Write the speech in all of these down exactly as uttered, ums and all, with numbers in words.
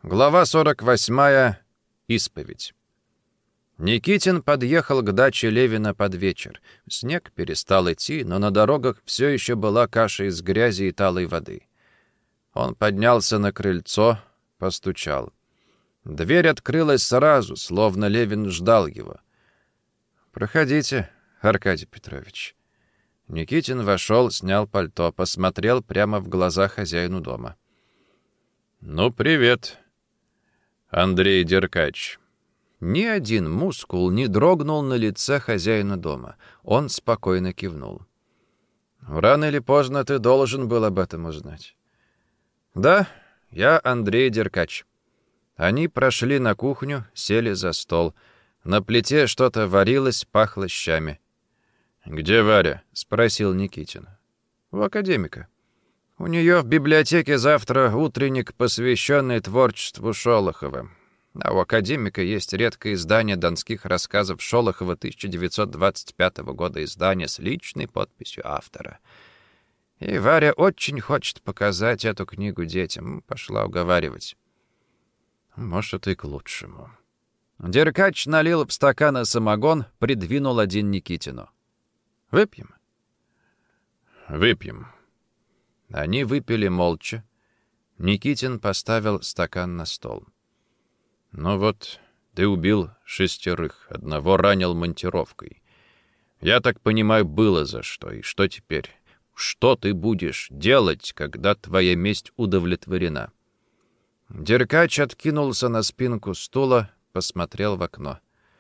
Глава сорок восьмая. Исповедь. Никитин подъехал к даче Левина под вечер. Снег перестал идти, но на дорогах все еще была каша из грязи и талой воды. Он поднялся на крыльцо, постучал. Дверь открылась сразу, словно Левин ждал его. «Проходите, Аркадий Петрович». Никитин вошел, снял пальто, посмотрел прямо в глаза хозяину дома. «Ну, привет, Андрей Деркач». Ни один мускул не дрогнул на лице хозяина дома. Он спокойно кивнул. «Рано или поздно ты должен был об этом узнать». «Да, я Андрей Деркач». Они прошли на кухню, сели за стол. На плите что-то варилось, пахло щами. «Где Варя?» — спросил Никитин. «У академика. У нее в библиотеке завтра утренник, посвященный творчеству Шолохова. А у академика есть редкое издание донских рассказов Шолохова тысяча девятьсот двадцать пятого года издания с личной подписью автора. И Варя очень хочет показать эту книгу детям. Пошла уговаривать. Может, это и к лучшему». Деркач налил в стаканы самогон, придвинул один Никитину. «Выпьем?» «Выпьем». Они выпили молча. Никитин поставил стакан на стол. «Ну вот, ты убил шестерых, одного ранил монтировкой. Я так понимаю, было за что. И что теперь? Что ты будешь делать, когда твоя месть удовлетворена?» Деркач откинулся на спинку стула, посмотрел в окно.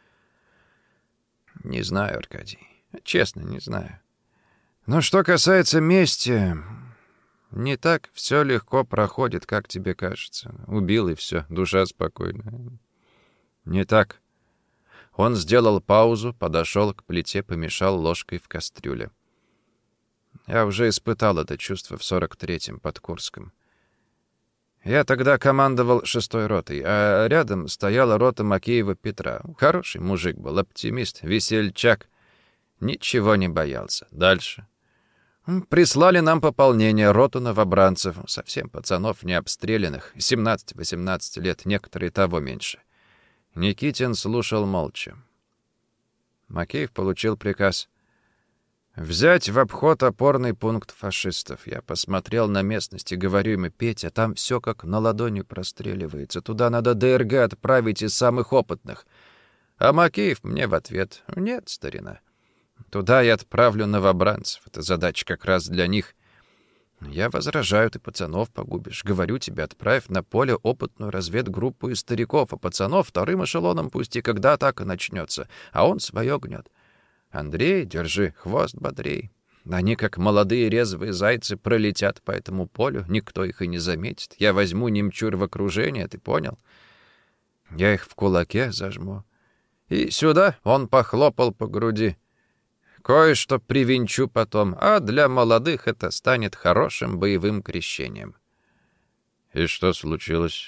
«Не знаю, Аркадий. Честно, не знаю. Но что касается мести, не так все легко проходит, как тебе кажется. Убил, и все, душа спокойна. Не так». Он сделал паузу, подошел к плите, помешал ложкой в кастрюле. «Я уже испытал это чувство в сорок третьем под Курском. Я тогда командовал шестой ротой, а рядом стояла рота Макеева Петра. Хороший мужик был, оптимист, весельчак. Ничего не боялся. Дальше. Прислали нам пополнение, роту новобранцев. Совсем пацанов не обстрелянных. семнадцать-восемнадцать лет, некоторые того меньше. Никитин слушал молча. Макеев получил приказ взять в обход опорный пункт фашистов. Я посмотрел на местность и говорю ему: «Петя, там все как на ладони простреливается. Туда надо ДРГ отправить из самых опытных». А Макеев мне в ответ: «Нет, старина. Туда я отправлю новобранцев. Эта задача как раз для них». Я возражаю: «Ты пацанов погубишь. Говорю тебе, отправь на поле опытную разведгруппу из стариков, а пацанов вторым эшелоном пусти, когда атака начнется. А он свое гнет. Андрей, держи, хвост бодрей. Они, как молодые резвые зайцы, пролетят по этому полю, никто их и не заметит. Я возьму немчур в окружение, ты понял? Я их в кулаке зажму. И сюда», — он похлопал по груди, «кое-что привинчу потом, а для молодых это станет хорошим боевым крещением». «И что случилось?»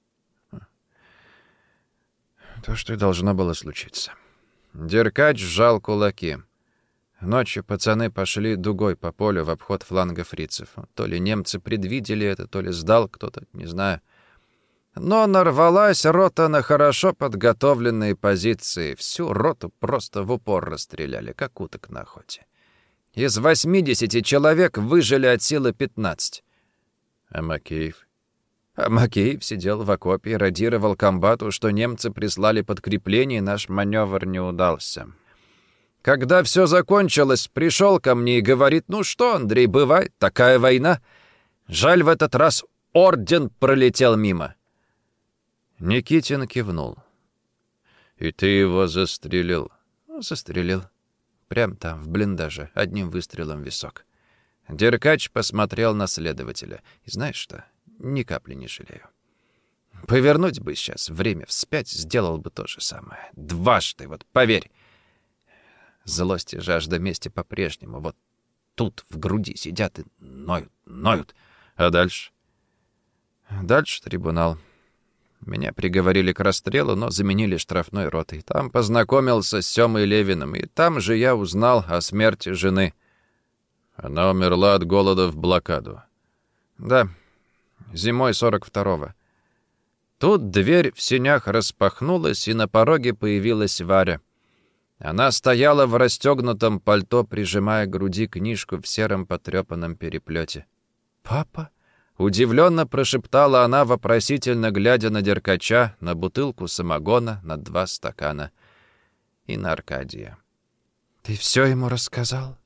«То, что и должно было случиться». Деркач сжал кулаки. Ночью пацаны пошли дугой по полю в обход фланга фрицев. То ли немцы предвидели это, то ли сдал кто-то, не знаю. Но нарвалась рота на хорошо подготовленные позиции. Всю роту просто в упор расстреляли, как уток на охоте. Из восьмидесяти человек выжили от силы пятнадцать. А Макеев? А Макеев сидел в окопе и радировал комбату, что немцы прислали подкрепление, и наш маневр не удался. Когда все закончилось, пришел ко мне и говорит: «Ну что, Андрей, бывает, такая война. Жаль, в этот раз орден пролетел мимо». Никитин кивнул. «И ты его застрелил?» Ну, застрелил. Прям там, в блиндаже, одним выстрелом в висок». Деркач посмотрел на следователя. «И знаешь что? Ни капли не жалею. Повернуть бы сейчас время вспять, сделал бы то же самое. Дважды, вот поверь. Злость и жажда мести по-прежнему. Вот тут в груди сидят и ноют, ноют. А дальше? Дальше трибунал. Меня приговорили к расстрелу, но заменили штрафной ротой. Там познакомился с Семой Левиным, и там же я узнал о смерти жены». «Она умерла от голода в блокаду?» «Да, зимой сорок второго. Тут дверь в сенях распахнулась, и на пороге появилась Варя. Она стояла в расстегнутом пальто, прижимая к груди книжку в сером потрепанном переплете. «Папа?» — удивленно прошептала она, вопросительно глядя на Деркача, на бутылку самогона, на два стакана и на Аркадия. «Ты все ему рассказал?»